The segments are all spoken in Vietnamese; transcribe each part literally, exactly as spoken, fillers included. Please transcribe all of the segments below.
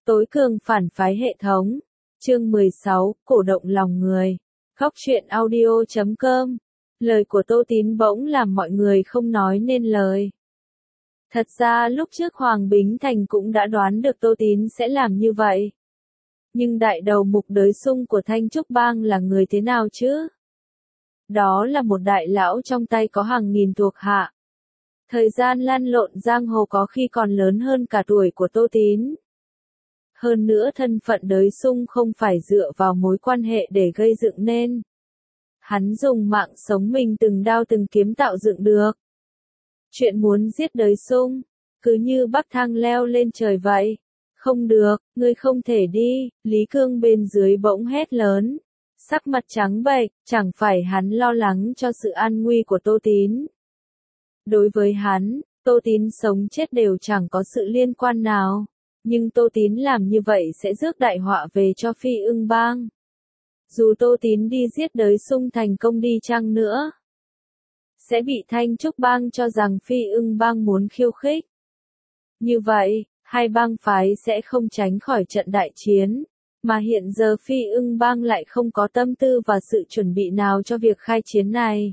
Tối cường phản phái hệ thống. Chương mười sáu, cổ động lòng người. Góc truyện audio chấm com. Lời của Tô Tín bỗng làm mọi người không nói nên lời. Thật ra lúc trước Hoàng Bính Thành cũng đã đoán được Tô Tín sẽ làm như vậy. Nhưng đại đầu mục đới sung của Thanh Trúc Bang là người thế nào chứ? Đó là một đại lão trong tay có hàng nghìn thuộc hạ. Thời gian lăn lộn giang hồ có khi còn lớn hơn cả tuổi của Tô Tín. Hơn nữa thân phận đới sung không phải dựa vào mối quan hệ để gây dựng nên. Hắn dùng mạng sống mình từng đao từng kiếm tạo dựng được. Chuyện muốn giết đới sung, cứ như bắc thang leo lên trời vậy. Không được, ngươi không thể đi, Lý Cương bên dưới bỗng hét lớn. Sắc mặt trắng bệch, chẳng phải hắn lo lắng cho sự an nguy của Tô Tín. Đối với hắn, Tô Tín sống chết đều chẳng có sự liên quan nào. Nhưng Tô Tín làm như vậy sẽ rước đại họa về cho Phi Ưng Bang. Dù Tô Tín đi giết đới sung thành công đi chăng nữa, sẽ bị Thanh Trúc Bang cho rằng Phi Ưng Bang muốn khiêu khích. Như vậy, hai bang phái sẽ không tránh khỏi trận đại chiến, mà hiện giờ Phi Ưng Bang lại không có tâm tư và sự chuẩn bị nào cho việc khai chiến này.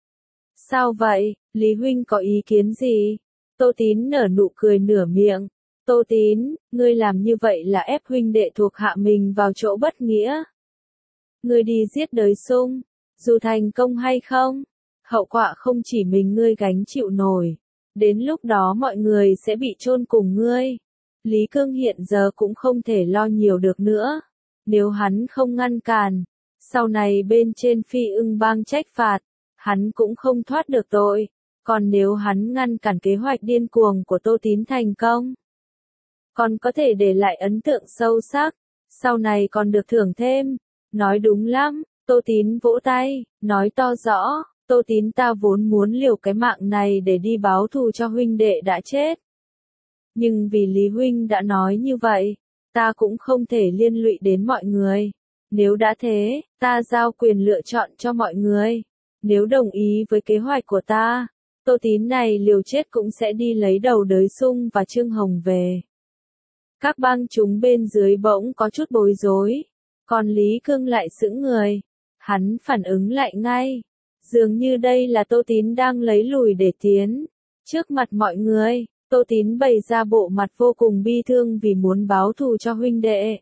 Sao vậy, Lý Huynh có ý kiến gì? Tô Tín nở nụ cười nửa miệng. Tô Tín, ngươi làm như vậy là ép huynh đệ thuộc hạ mình vào chỗ bất nghĩa. Ngươi đi giết đới sung, dù thành công hay không, hậu quả không chỉ mình ngươi gánh chịu nổi. Đến lúc đó mọi người sẽ bị chôn cùng ngươi. Lý Cương hiện giờ cũng không thể lo nhiều được nữa. Nếu hắn không ngăn cản, sau này bên trên Phi Ưng Bang trách phạt, hắn cũng không thoát được tội. Còn nếu hắn ngăn cản kế hoạch điên cuồng của Tô Tín thành công, còn có thể để lại ấn tượng sâu sắc, sau này còn được thưởng thêm. Nói đúng lắm, Tô Tín vỗ tay, nói to rõ, Tô Tín ta vốn muốn liều cái mạng này để đi báo thù cho huynh đệ đã chết. Nhưng vì Lý Huynh đã nói như vậy, ta cũng không thể liên lụy đến mọi người. Nếu đã thế, ta giao quyền lựa chọn cho mọi người. Nếu đồng ý với kế hoạch của ta, Tô Tín này liều chết cũng sẽ đi lấy đầu đới sung và Trương Hồng về. Các bang chúng bên dưới bỗng có chút bối rối, còn Lý Cương lại sững người. Hắn phản ứng lại ngay, dường như đây là Tô Tín đang lấy lùi để tiến. Trước mặt mọi người, Tô Tín bày ra bộ mặt vô cùng bi thương vì muốn báo thù cho huynh đệ,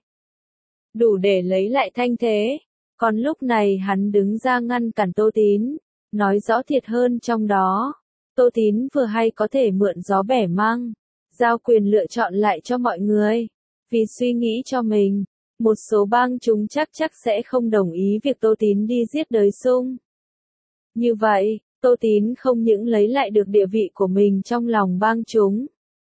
đủ để lấy lại thanh thế. Còn lúc này hắn đứng ra ngăn cản Tô Tín, nói rõ thiệt hơn trong đó. Tô Tín vừa hay có thể mượn gió bẻ măng, giao quyền lựa chọn lại cho mọi người. Vì suy nghĩ cho mình, một số bang chúng chắc chắc sẽ không đồng ý việc Tô Tín đi giết đới sung. Như vậy, Tô Tín không những lấy lại được địa vị của mình trong lòng bang chúng,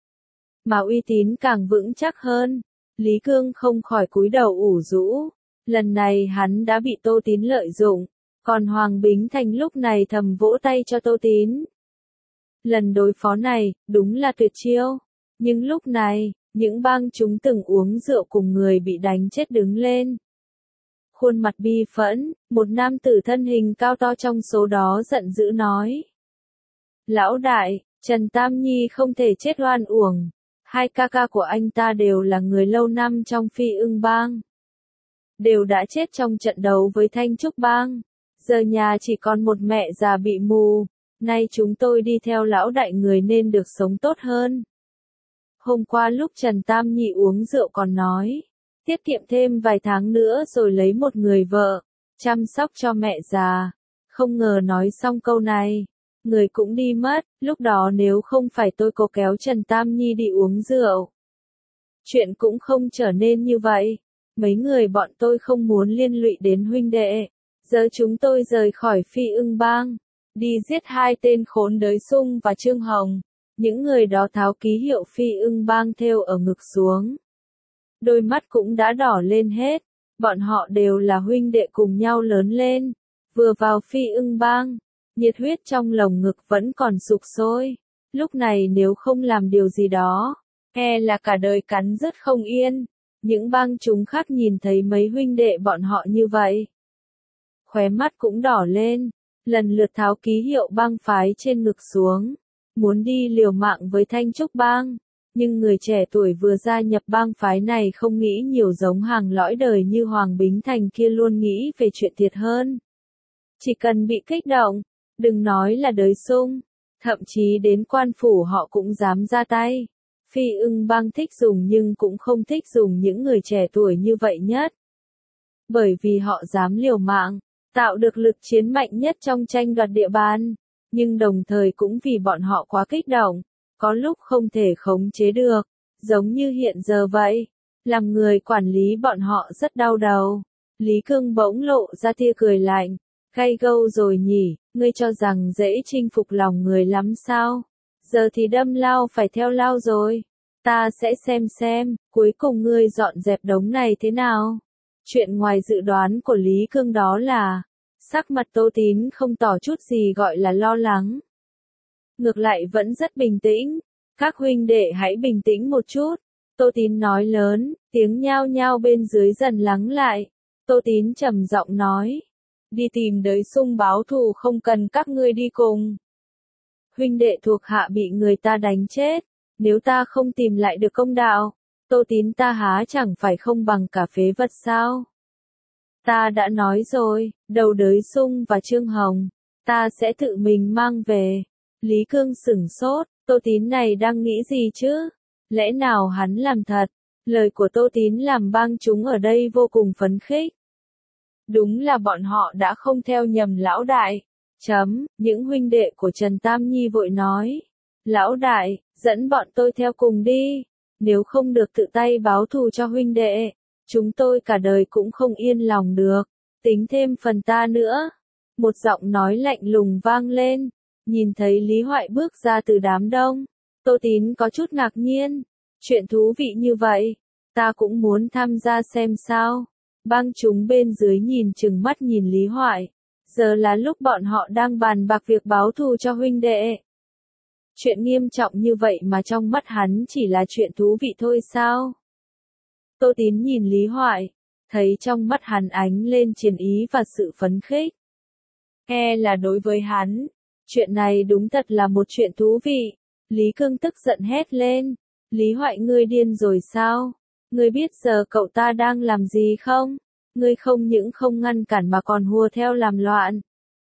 mà uy tín càng vững chắc hơn. Lý Cương không khỏi cúi đầu ủ rũ. Lần này hắn đã bị Tô Tín lợi dụng, còn Hoàng Bính Thành lúc này thầm vỗ tay cho Tô Tín. Lần đối phó này, đúng là tuyệt chiêu. Nhưng lúc này, những bang chúng từng uống rượu cùng người bị đánh chết đứng lên. Khuôn mặt bi phẫn, một nam tử thân hình cao to trong số đó giận dữ nói. Lão đại, Trần Tam Nhi không thể chết oan uổng. Hai ca ca của anh ta đều là người lâu năm trong Phi Ưng Bang. Đều đã chết trong trận đấu với Thanh Trúc Bang. Giờ nhà chỉ còn một mẹ già bị mù. Nay chúng tôi đi theo lão đại người nên được sống tốt hơn. Hôm qua lúc Trần Tam Nhi uống rượu còn nói, tiết kiệm thêm vài tháng nữa rồi lấy một người vợ, chăm sóc cho mẹ già. Không ngờ nói xong câu này, người cũng đi mất. Lúc đó nếu không phải tôi cố kéo Trần Tam Nhi đi uống rượu, chuyện cũng không trở nên như vậy. Mấy người bọn tôi không muốn liên lụy đến huynh đệ. Giờ chúng tôi rời khỏi Phi Ưng Bang, đi giết hai tên khốn đới sung và Trương Hồng. Những người đó tháo ký hiệu Phi Ưng Bang thêu ở ngực xuống. Đôi mắt cũng đã đỏ lên hết. Bọn họ đều là huynh đệ cùng nhau lớn lên. Vừa vào Phi Ưng Bang, nhiệt huyết trong lồng ngực vẫn còn sục sôi. Lúc này nếu không làm điều gì đó, e là cả đời cắn rứt không yên. Những bang chúng khác nhìn thấy mấy huynh đệ bọn họ như vậy, khóe mắt cũng đỏ lên, lần lượt tháo ký hiệu bang phái trên ngực xuống, muốn đi liều mạng với Thanh Trúc Bang. Nhưng người trẻ tuổi vừa gia nhập bang phái này không nghĩ nhiều giống hàng lõi đời như Hoàng Bính Thành kia luôn nghĩ về chuyện thiệt hơn. Chỉ cần bị kích động, đừng nói là đới sung, thậm chí đến quan phủ họ cũng dám ra tay. Phi Ưng Bang thích dùng nhưng cũng không thích dùng những người trẻ tuổi như vậy nhất. Bởi vì họ dám liều mạng, tạo được lực chiến mạnh nhất trong tranh đoạt địa bàn, nhưng đồng thời cũng vì bọn họ quá kích động, có lúc không thể khống chế được, giống như hiện giờ vậy. Làm người quản lý bọn họ rất đau đầu. Lý Cương bỗng lộ ra tia cười lạnh, gay gâu rồi nhỉ, ngươi cho rằng dễ chinh phục lòng người lắm sao? Giờ thì đâm lao phải theo lao rồi. Ta sẽ xem xem, cuối cùng ngươi dọn dẹp đống này thế nào? Chuyện ngoài dự đoán của Lý Cương đó là, sắc mặt Tô Tín không tỏ chút gì gọi là lo lắng. Ngược lại vẫn rất bình tĩnh. Các huynh đệ hãy bình tĩnh một chút. Tô Tín nói lớn, tiếng nhao nhao bên dưới dần lắng lại. Tô Tín trầm giọng nói, đi tìm đới sung báo thù không cần các ngươi đi cùng. Huynh đệ thuộc hạ bị người ta đánh chết, nếu ta không tìm lại được công đạo, Tô Tín ta há chẳng phải không bằng cả phế vật sao? Ta đã nói rồi, đầu đới sung và Trương Hồng, ta sẽ tự mình mang về. Lý Cương sửng sốt, Tô Tín này đang nghĩ gì chứ? Lẽ nào hắn làm thật? Lời của Tô Tín làm bang chúng ở đây vô cùng phấn khích. Đúng là bọn họ đã không theo nhầm lão đại. Chấm, những huynh đệ của Trần Tam Nhi vội nói. Lão đại, dẫn bọn tôi theo cùng đi. Nếu không được tự tay báo thù cho huynh đệ, chúng tôi cả đời cũng không yên lòng được. Tính thêm phần ta nữa. Một giọng nói lạnh lùng vang lên. Nhìn thấy Lý Hoại bước ra từ đám đông, Tô Tín có chút ngạc nhiên. Chuyện thú vị như vậy, ta cũng muốn tham gia xem sao. Bang chúng bên dưới nhìn chừng mắt nhìn Lý Hoại. Giờ là lúc bọn họ đang bàn bạc việc báo thù cho huynh đệ. Chuyện nghiêm trọng như vậy mà trong mắt hắn chỉ là chuyện thú vị thôi sao? Tô Tín nhìn Lý Hoại, thấy trong mắt hắn ánh lên chiến ý và sự phấn khích. E là đối với hắn, chuyện này đúng thật là một chuyện thú vị. Lý Cương tức giận hét lên. Lý Hoại ngươi điên rồi sao? Ngươi biết giờ cậu ta đang làm gì không? Ngươi không những không ngăn cản mà còn hùa theo làm loạn.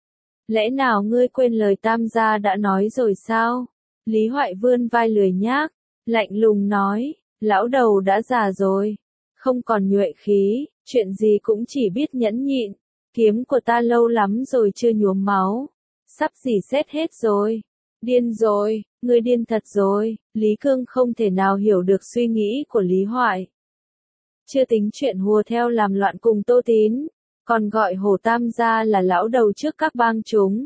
Lẽ nào ngươi quên lời Tam gia đã nói rồi sao? Lý Hoại vươn vai lười nhác, lạnh lùng nói, lão đầu đã già rồi, không còn nhuệ khí, chuyện gì cũng chỉ biết nhẫn nhịn. Kiếm của ta lâu lắm rồi chưa nhuốm máu, sắp rỉ sét hết rồi. Điên rồi, ngươi điên thật rồi. Lý Cương không thể nào hiểu được suy nghĩ của Lý Hoại. Chưa tính chuyện hùa theo làm loạn cùng Tô Tín, còn gọi Hồ Tam gia là lão đầu trước các bang chúng.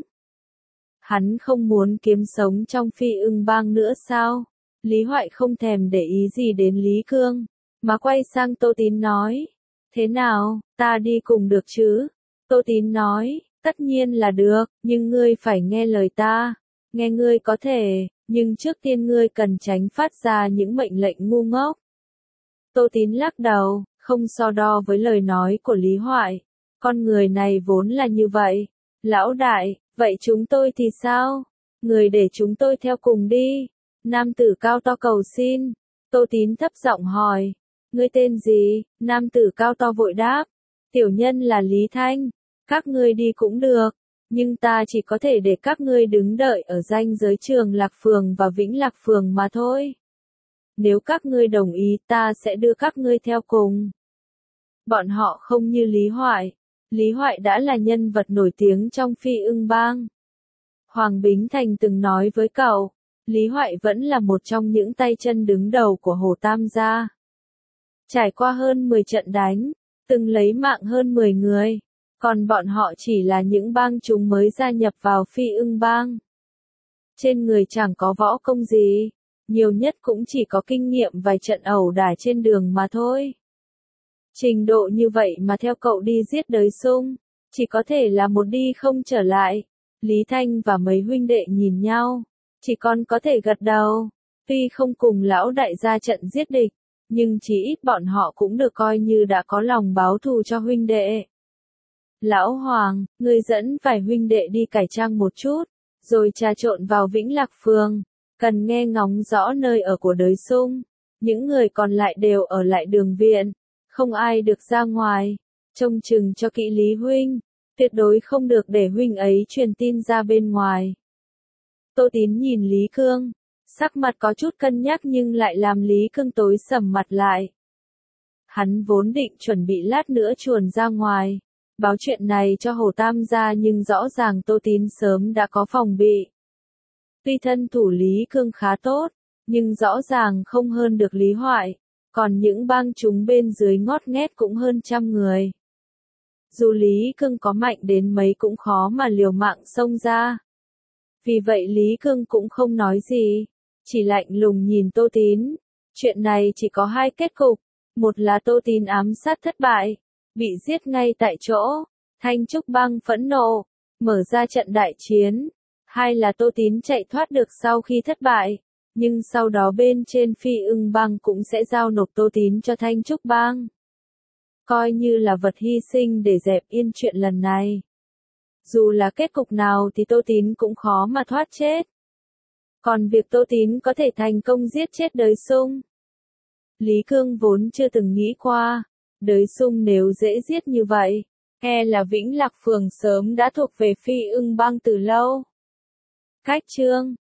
Hắn không muốn kiếm sống trong Phi Ưng Bang nữa sao? Lý Hoại không thèm để ý gì đến Lý Cương, mà quay sang Tô Tín nói, thế nào, ta đi cùng được chứ? Tô Tín nói, tất nhiên là được, nhưng ngươi phải nghe lời ta. Nghe ngươi có thể, nhưng trước tiên ngươi cần tránh phát ra những mệnh lệnh ngu ngốc. Tô Tín lắc đầu, không so đo với lời nói của Lý Hoại. Con người này vốn là như vậy. Lão đại, vậy chúng tôi thì sao? Người để chúng tôi theo cùng đi. Nam tử cao to cầu xin. Tô Tín thấp giọng hỏi. Ngươi tên gì? Nam tử cao to vội đáp. Tiểu nhân là Lý Thanh. Các ngươi đi cũng được. Nhưng ta chỉ có thể để các ngươi đứng đợi ở ranh giới Trường Lạc Phường và Vĩnh Lạc Phường mà thôi. Nếu các ngươi đồng ý ta sẽ đưa các ngươi theo cùng. Bọn họ không như Lý Hoại. Lý Hoại đã là nhân vật nổi tiếng trong Phi Ưng Bang. Hoàng Bính Thành từng nói với cậu, Lý Hoại vẫn là một trong những tay chân đứng đầu của Hồ Tam gia. Trải qua hơn mười trận đánh, từng lấy mạng hơn mười người. Còn bọn họ chỉ là những bang chúng mới gia nhập vào Phi Ưng Bang. Trên người chẳng có võ công gì, nhiều nhất cũng chỉ có kinh nghiệm vài trận ẩu đả trên đường mà thôi. Trình độ như vậy mà theo cậu đi giết đới sung, chỉ có thể là một đi không trở lại. Lý Thanh và mấy huynh đệ nhìn nhau, chỉ còn có thể gật đầu. Tuy không cùng lão đại ra trận giết địch, nhưng chỉ ít bọn họ cũng được coi như đã có lòng báo thù cho huynh đệ. Lão Hoàng, ngươi dẫn vài huynh đệ đi cải trang một chút, rồi trà trộn vào Vĩnh Lạc Phường. cần nghe ngóng rõ nơi ở của Đới Sung. Những người còn lại đều ở lại đường viện, không ai được ra ngoài, trông chừng cho kỹ Lý huynh, tuyệt đối không được để huynh ấy truyền tin ra bên ngoài. Tô Tín nhìn Lý Cương, sắc mặt có chút cân nhắc nhưng lại làm Lý Cương tối sầm mặt lại. Hắn vốn định chuẩn bị lát nữa chuồn ra ngoài, báo chuyện này cho Hồ Tam gia nhưng rõ ràng Tô Tín sớm đã có phòng bị. Tuy thân thủ Lý Cương khá tốt, nhưng rõ ràng không hơn được Lý Hoại, còn những bang chúng bên dưới ngót nghét cũng hơn trăm người. Dù Lý Cương có mạnh đến mấy cũng khó mà liều mạng xông ra. Vì vậy Lý Cương cũng không nói gì, chỉ lạnh lùng nhìn Tô Tín. Chuyện này chỉ có hai kết cục, một là Tô Tín ám sát thất bại, bị giết ngay tại chỗ, Thanh Trúc Bang phẫn nộ, mở ra trận đại chiến. Hai là Tô Tín chạy thoát được sau khi thất bại, nhưng sau đó bên trên Phi Ưng Bang cũng sẽ giao nộp Tô Tín cho Thanh Trúc Bang. Coi như là vật hy sinh để dẹp yên chuyện lần này. Dù là kết cục nào thì Tô Tín cũng khó mà thoát chết. Còn việc Tô Tín có thể thành công giết chết Đới Sung, Lý Cương vốn chưa từng nghĩ qua. Đới Sung nếu dễ giết như vậy, e là Vĩnh Lạc Phường sớm đã thuộc về Phi Ưng Bang từ lâu. Cách chương